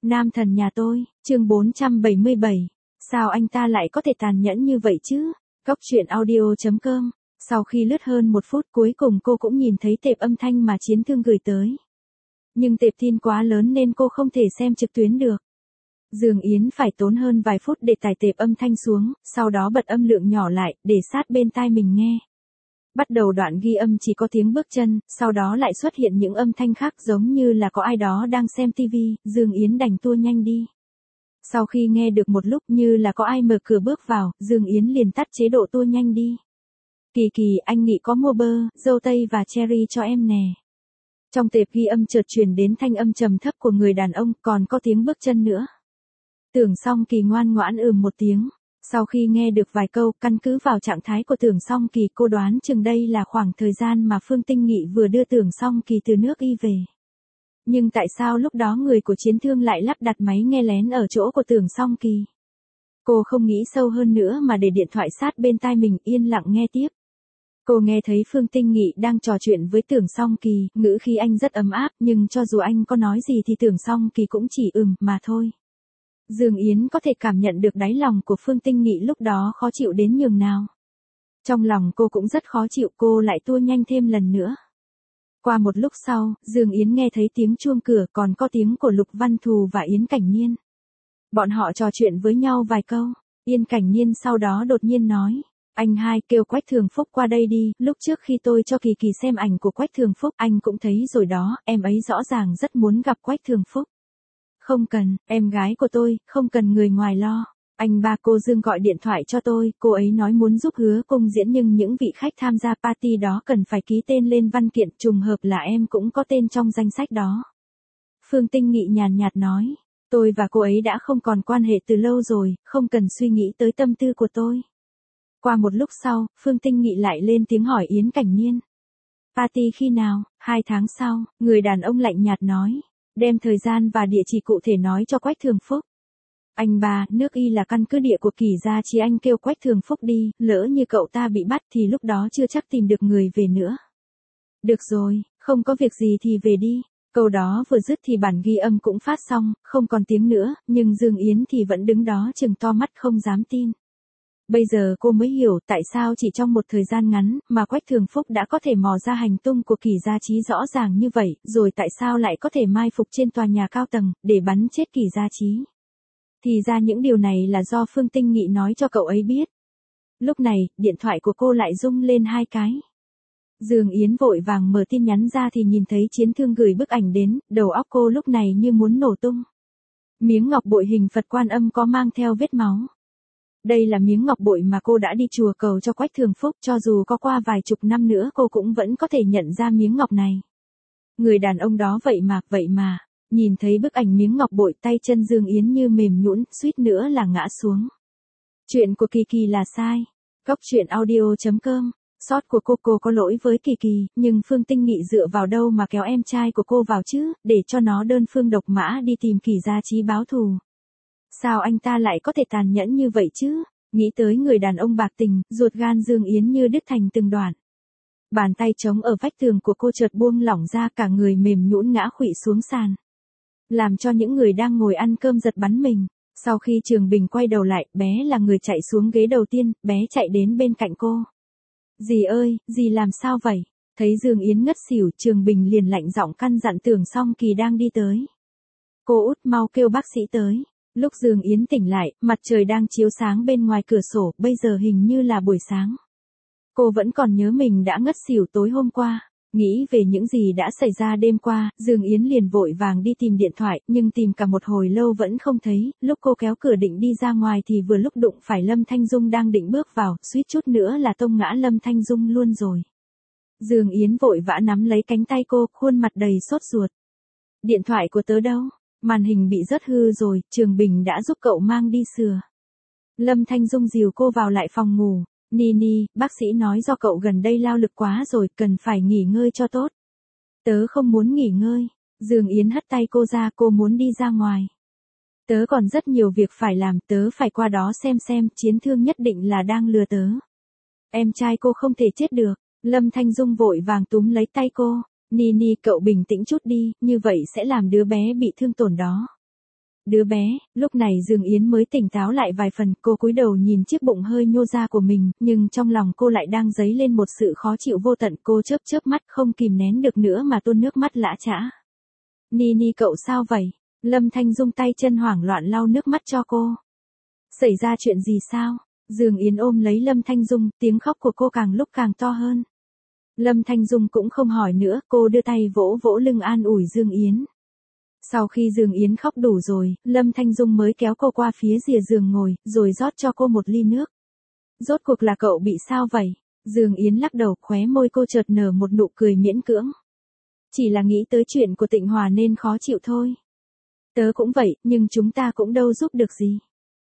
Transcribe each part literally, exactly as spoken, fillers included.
Nam thần nhà tôi, chương bốn trăm bảy mươi bảy. Sao anh ta lại có thể tàn nhẫn như vậy chứ? Góc truyện audio chấm com. Sau khi lướt hơn một phút cuối cùng cô cũng nhìn thấy tệp âm thanh mà Chiến Thương gửi tới. Nhưng tệp tin quá lớn nên cô không thể xem trực tuyến được. Dương Yến phải tốn hơn vài phút để tải tệp âm thanh xuống, sau đó bật âm lượng nhỏ lại, để sát bên tai mình nghe. Bắt đầu đoạn ghi âm chỉ có tiếng bước chân, sau đó lại xuất hiện những âm thanh khác giống như là có ai đó đang xem tivi, Dương Yến đành tua nhanh đi. Sau khi nghe được một lúc như là có ai mở cửa bước vào, Dương Yến liền tắt chế độ tua nhanh đi. Kỳ Kỳ, anh nghĩ có mua bơ, dâu tây và cherry cho em nè. Trong tệp ghi âm chợt truyền đến thanh âm trầm thấp của người đàn ông, còn có tiếng bước chân nữa. Tưởng Song Kỳ ngoan ngoãn ừm một tiếng. Sau khi nghe được vài câu, căn cứ vào trạng thái của Tưởng Song Kỳ, cô đoán chừng đây là khoảng thời gian mà Phương Tinh Nghị vừa đưa Tưởng Song Kỳ từ nước Y về. Nhưng tại sao lúc đó người của Chiến Thương lại lắp đặt máy nghe lén ở chỗ của Tưởng Song Kỳ? Cô không nghĩ sâu hơn nữa mà để điện thoại sát bên tai mình, yên lặng nghe tiếp. Cô nghe thấy Phương Tinh Nghị đang trò chuyện với Tưởng Song Kỳ, ngữ khí anh rất ấm áp, nhưng cho dù anh có nói gì thì Tưởng Song Kỳ cũng chỉ ừm mà thôi. Dương Yến có thể cảm nhận được đáy lòng của Phương Tinh Nghị lúc đó khó chịu đến nhường nào. Trong lòng cô cũng rất khó chịu, cô lại tua nhanh thêm lần nữa. Qua một lúc sau, Dương Yến nghe thấy tiếng chuông cửa, còn có tiếng của Lục Văn Thù và Yến Cảnh Niên. Bọn họ trò chuyện với nhau vài câu, Yến Cảnh Niên sau đó đột nhiên nói, anh hai, kêu Quách Thường Phúc qua đây đi, lúc trước khi tôi cho Kỳ Kỳ xem ảnh của Quách Thường Phúc, anh cũng thấy rồi đó, em ấy rõ ràng rất muốn gặp Quách Thường Phúc. Không cần, em gái của tôi, không cần người ngoài lo. Anh ba cô Dương gọi điện thoại cho tôi, cô ấy nói muốn giúp Hứa Cung diễn nhưng những vị khách tham gia party đó cần phải ký tên lên văn kiện, trùng hợp là em cũng có tên trong danh sách đó. Phương Tinh Nghị nhàn nhạt nói, tôi và cô ấy đã không còn quan hệ từ lâu rồi, không cần suy nghĩ tới tâm tư của tôi. Qua một lúc sau, Phương Tinh Nghị lại lên tiếng hỏi Yến Cảnh Niên. Party khi nào? Hai tháng sau, người đàn ông lạnh nhạt nói. Đem thời gian và địa chỉ cụ thể nói cho Quách Thường Phúc. Anh ba, nước Y là căn cứ địa của Kỳ gia Chí, anh kêu Quách Thường Phúc đi, lỡ như cậu ta bị bắt thì lúc đó chưa chắc tìm được người về nữa. Được rồi, không có việc gì thì về đi. Câu đó vừa dứt thì bản ghi âm cũng phát xong, không còn tiếng nữa, nhưng Dương Yến thì vẫn đứng đó trừng to mắt không dám tin. Bây giờ cô mới hiểu tại sao chỉ trong một thời gian ngắn mà Quách Thường Phúc đã có thể mò ra hành tung của Kỳ Gia Chí rõ ràng như vậy, rồi tại sao lại có thể mai phục trên tòa nhà cao tầng, để bắn chết Kỳ Gia Chí. Thì ra những điều này là do Phương Tinh Nghị nói cho cậu ấy biết. Lúc này, điện thoại của cô lại rung lên hai cái. Dương Yến vội vàng mở tin nhắn ra thì nhìn thấy Chiến Thương gửi bức ảnh đến, đầu óc cô lúc này như muốn nổ tung. Miếng ngọc bội hình Phật Quan Âm có mang theo vết máu. Đây là miếng ngọc bội mà cô đã đi chùa cầu cho Quách Thường Phúc, cho dù có qua vài chục năm nữa cô cũng vẫn có thể nhận ra miếng ngọc này. Người đàn ông đó vậy mà, vậy mà, nhìn thấy bức ảnh miếng ngọc bội tay chân Dương Yến như mềm nhũn, suýt nữa là ngã xuống. Chuyện của Kỳ Kỳ là sai. Góc truyện audio chấm com. Sót của cô, cô có lỗi với Kỳ Kỳ, nhưng Phương Tinh Nghị dựa vào đâu mà kéo em trai của cô vào chứ, để cho nó đơn phương độc mã đi tìm Kỳ Gia Chí báo thù. Sao anh ta lại có thể tàn nhẫn như vậy chứ? Nghĩ tới người đàn ông bạc tình, ruột gan Dương Yến như đứt thành từng đoạn. Bàn tay trống ở vách tường của cô chợt buông lỏng ra, cả người mềm nhũn ngã khuỵu xuống sàn. Làm cho những người đang ngồi ăn cơm giật bắn mình. Sau khi Trường Bình quay đầu lại, bé là người chạy xuống ghế đầu tiên, bé chạy đến bên cạnh cô. Dì ơi, dì làm sao vậy? Thấy Dương Yến ngất xỉu, Trường Bình liền lạnh giọng căn dặn Tưởng Song Kỳ đang đi tới. Cô út mau kêu bác sĩ tới. Lúc Dương Yến tỉnh lại, mặt trời đang chiếu sáng bên ngoài cửa sổ, bây giờ hình như là buổi sáng. Cô vẫn còn nhớ mình đã ngất xỉu tối hôm qua. Nghĩ về những gì đã xảy ra đêm qua, Dương Yến liền vội vàng đi tìm điện thoại, nhưng tìm cả một hồi lâu vẫn không thấy. Lúc cô kéo cửa định đi ra ngoài thì vừa lúc đụng phải Lâm Thanh Dung đang định bước vào, suýt chút nữa là tông ngã Lâm Thanh Dung luôn rồi. Dương Yến vội vã nắm lấy cánh tay cô, khuôn mặt đầy sốt ruột. Điện thoại của tớ đâu? Màn hình bị rớt hư rồi, Trường Bình đã giúp cậu mang đi sửa. Lâm Thanh Dung dìu cô vào lại phòng ngủ. Nini, bác sĩ nói do cậu gần đây lao lực quá rồi, cần phải nghỉ ngơi cho tốt. Tớ không muốn nghỉ ngơi. Dương Yến hất tay cô ra, cô muốn đi ra ngoài. Tớ còn rất nhiều việc phải làm, tớ phải qua đó xem xem, Chiến Thương nhất định là đang lừa tớ. Em trai cô không thể chết được. Lâm Thanh Dung vội vàng túm lấy tay cô. Nini, cậu bình tĩnh chút đi, như vậy sẽ làm đứa bé bị thương tổn đó. Đứa bé, lúc này Dương Yến mới tỉnh táo lại vài phần, cô cúi đầu nhìn chiếc bụng hơi nhô ra của mình, nhưng trong lòng cô lại đang dấy lên một sự khó chịu vô tận, cô chớp chớp mắt không kìm nén được nữa mà tuôn nước mắt lã chã. Nini cậu sao vậy? Lâm Thanh Dung tay chân hoảng loạn lau nước mắt cho cô. Xảy ra chuyện gì sao? Dương Yến ôm lấy Lâm Thanh Dung, tiếng khóc của cô càng lúc càng to hơn. Lâm Thanh Dung cũng không hỏi nữa, cô đưa tay vỗ vỗ lưng an ủi Dương Yến. Sau khi Dương Yến khóc đủ rồi, Lâm Thanh Dung mới kéo cô qua phía rìa giường ngồi, rồi rót cho cô một ly nước. Rốt cuộc là cậu bị sao vậy? Dương Yến lắc đầu, khóe môi cô chợt nở một nụ cười miễn cưỡng. Chỉ là nghĩ tới chuyện của Tịnh Hòa nên khó chịu thôi. Tớ cũng vậy, nhưng chúng ta cũng đâu giúp được gì.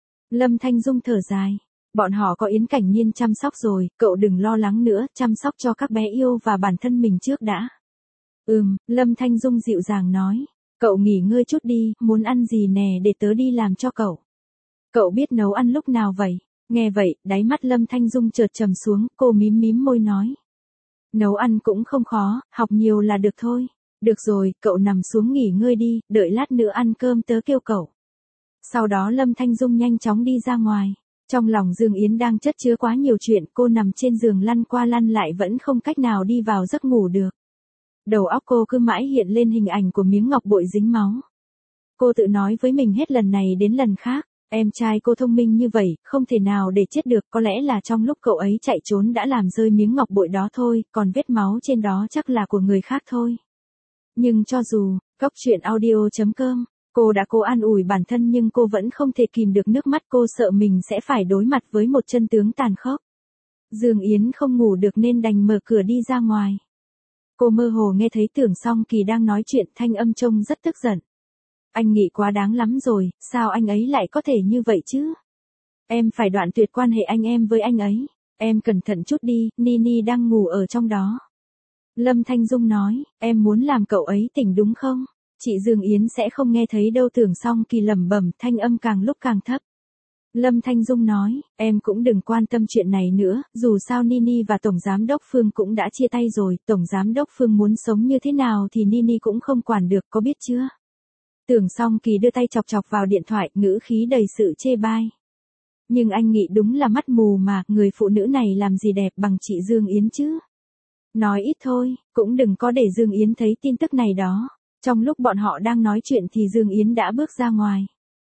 Lâm Thanh Dung thở dài. Bọn họ có Yến Cảnh Nhiên chăm sóc rồi, cậu đừng lo lắng nữa, chăm sóc cho các bé yêu và bản thân mình trước đã. Ừm, Lâm Thanh Dung dịu dàng nói. Cậu nghỉ ngơi chút đi, muốn ăn gì nè để tớ đi làm cho cậu. Cậu biết nấu ăn lúc nào vậy? Nghe vậy, đáy mắt Lâm Thanh Dung chợt trầm xuống, cô mím mím môi nói. Nấu ăn cũng không khó, học nhiều là được thôi. Được rồi, cậu nằm xuống nghỉ ngơi đi, đợi lát nữa ăn cơm tớ kêu cậu. Sau đó Lâm Thanh Dung nhanh chóng đi ra ngoài. Trong lòng Dương Yến đang chất chứa quá nhiều chuyện, cô nằm trên giường lăn qua lăn lại vẫn không cách nào đi vào giấc ngủ được. Đầu óc cô cứ mãi hiện lên hình ảnh của miếng ngọc bội dính máu. Cô tự nói với mình hết lần này đến lần khác, em trai cô thông minh như vậy, không thể nào để chết được, có lẽ là trong lúc cậu ấy chạy trốn đã làm rơi miếng ngọc bội đó thôi, còn vết máu trên đó chắc là của người khác thôi. Nhưng cho dù, Cóc Truyện Audio chấm com, cô đã cố an ủi bản thân nhưng cô vẫn không thể kìm được nước mắt, cô sợ mình sẽ phải đối mặt với một chân tướng tàn khốc. Dương Yến không ngủ được nên đành mở cửa đi ra ngoài. Cô mơ hồ nghe thấy Tưởng Song Kỳ đang nói chuyện, thanh âm trông rất tức giận. Anh nghĩ quá đáng lắm rồi, sao anh ấy lại có thể như vậy chứ? Em phải đoạn tuyệt quan hệ anh em với anh ấy. Em cẩn thận chút đi, Nini đang ngủ ở trong đó. Lâm Thanh Dung nói, em muốn làm cậu ấy tỉnh đúng không? Chị Dương Yến sẽ không nghe thấy đâu. Tưởng Song Kỳ lẩm bẩm, thanh âm càng lúc càng thấp. Lâm Thanh Dung nói, em cũng đừng quan tâm chuyện này nữa, dù sao Nini và Tổng Giám Đốc Phương cũng đã chia tay rồi, Tổng Giám Đốc Phương muốn sống như thế nào thì Nini cũng không quản được, có biết chưa? Tưởng Song Kỳ đưa tay chọc chọc vào điện thoại, ngữ khí đầy sự chê bai. Nhưng anh nghĩ đúng là mắt mù mà, người phụ nữ này làm gì đẹp bằng chị Dương Yến chứ? Nói ít thôi, cũng đừng có để Dương Yến thấy tin tức này đó. Trong lúc bọn họ đang nói chuyện thì Dương Yến đã bước ra ngoài.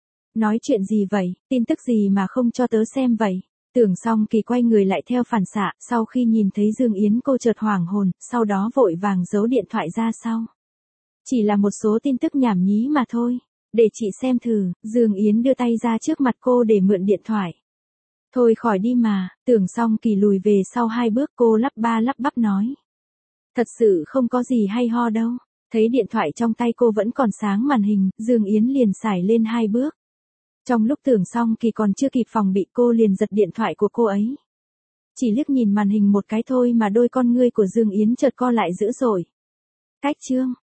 Nói chuyện gì vậy, tin tức gì mà không cho tớ xem vậy? Tưởng Song Kỳ quay người lại theo phản xạ, sau khi nhìn thấy Dương Yến cô chợt hoảng hồn, sau đó vội vàng giấu điện thoại ra sau. Chỉ là một số tin tức nhảm nhí mà thôi, để chị xem thử. Dương Yến đưa tay ra trước mặt cô để mượn điện thoại. Thôi khỏi đi mà. Tưởng Song Kỳ lùi về sau hai bước, cô lắp ba lắp bắp nói. Thật sự không có gì hay ho đâu. Thấy điện thoại trong tay cô vẫn còn sáng màn hình, Dương Yến liền xải lên hai bước. Trong lúc Tưởng Song Kỳ còn chưa kịp phòng bị, cô liền giật điện thoại của cô ấy. Chỉ liếc nhìn màn hình một cái thôi mà đôi con ngươi của Dương Yến chợt co lại dữ dội. Cách chương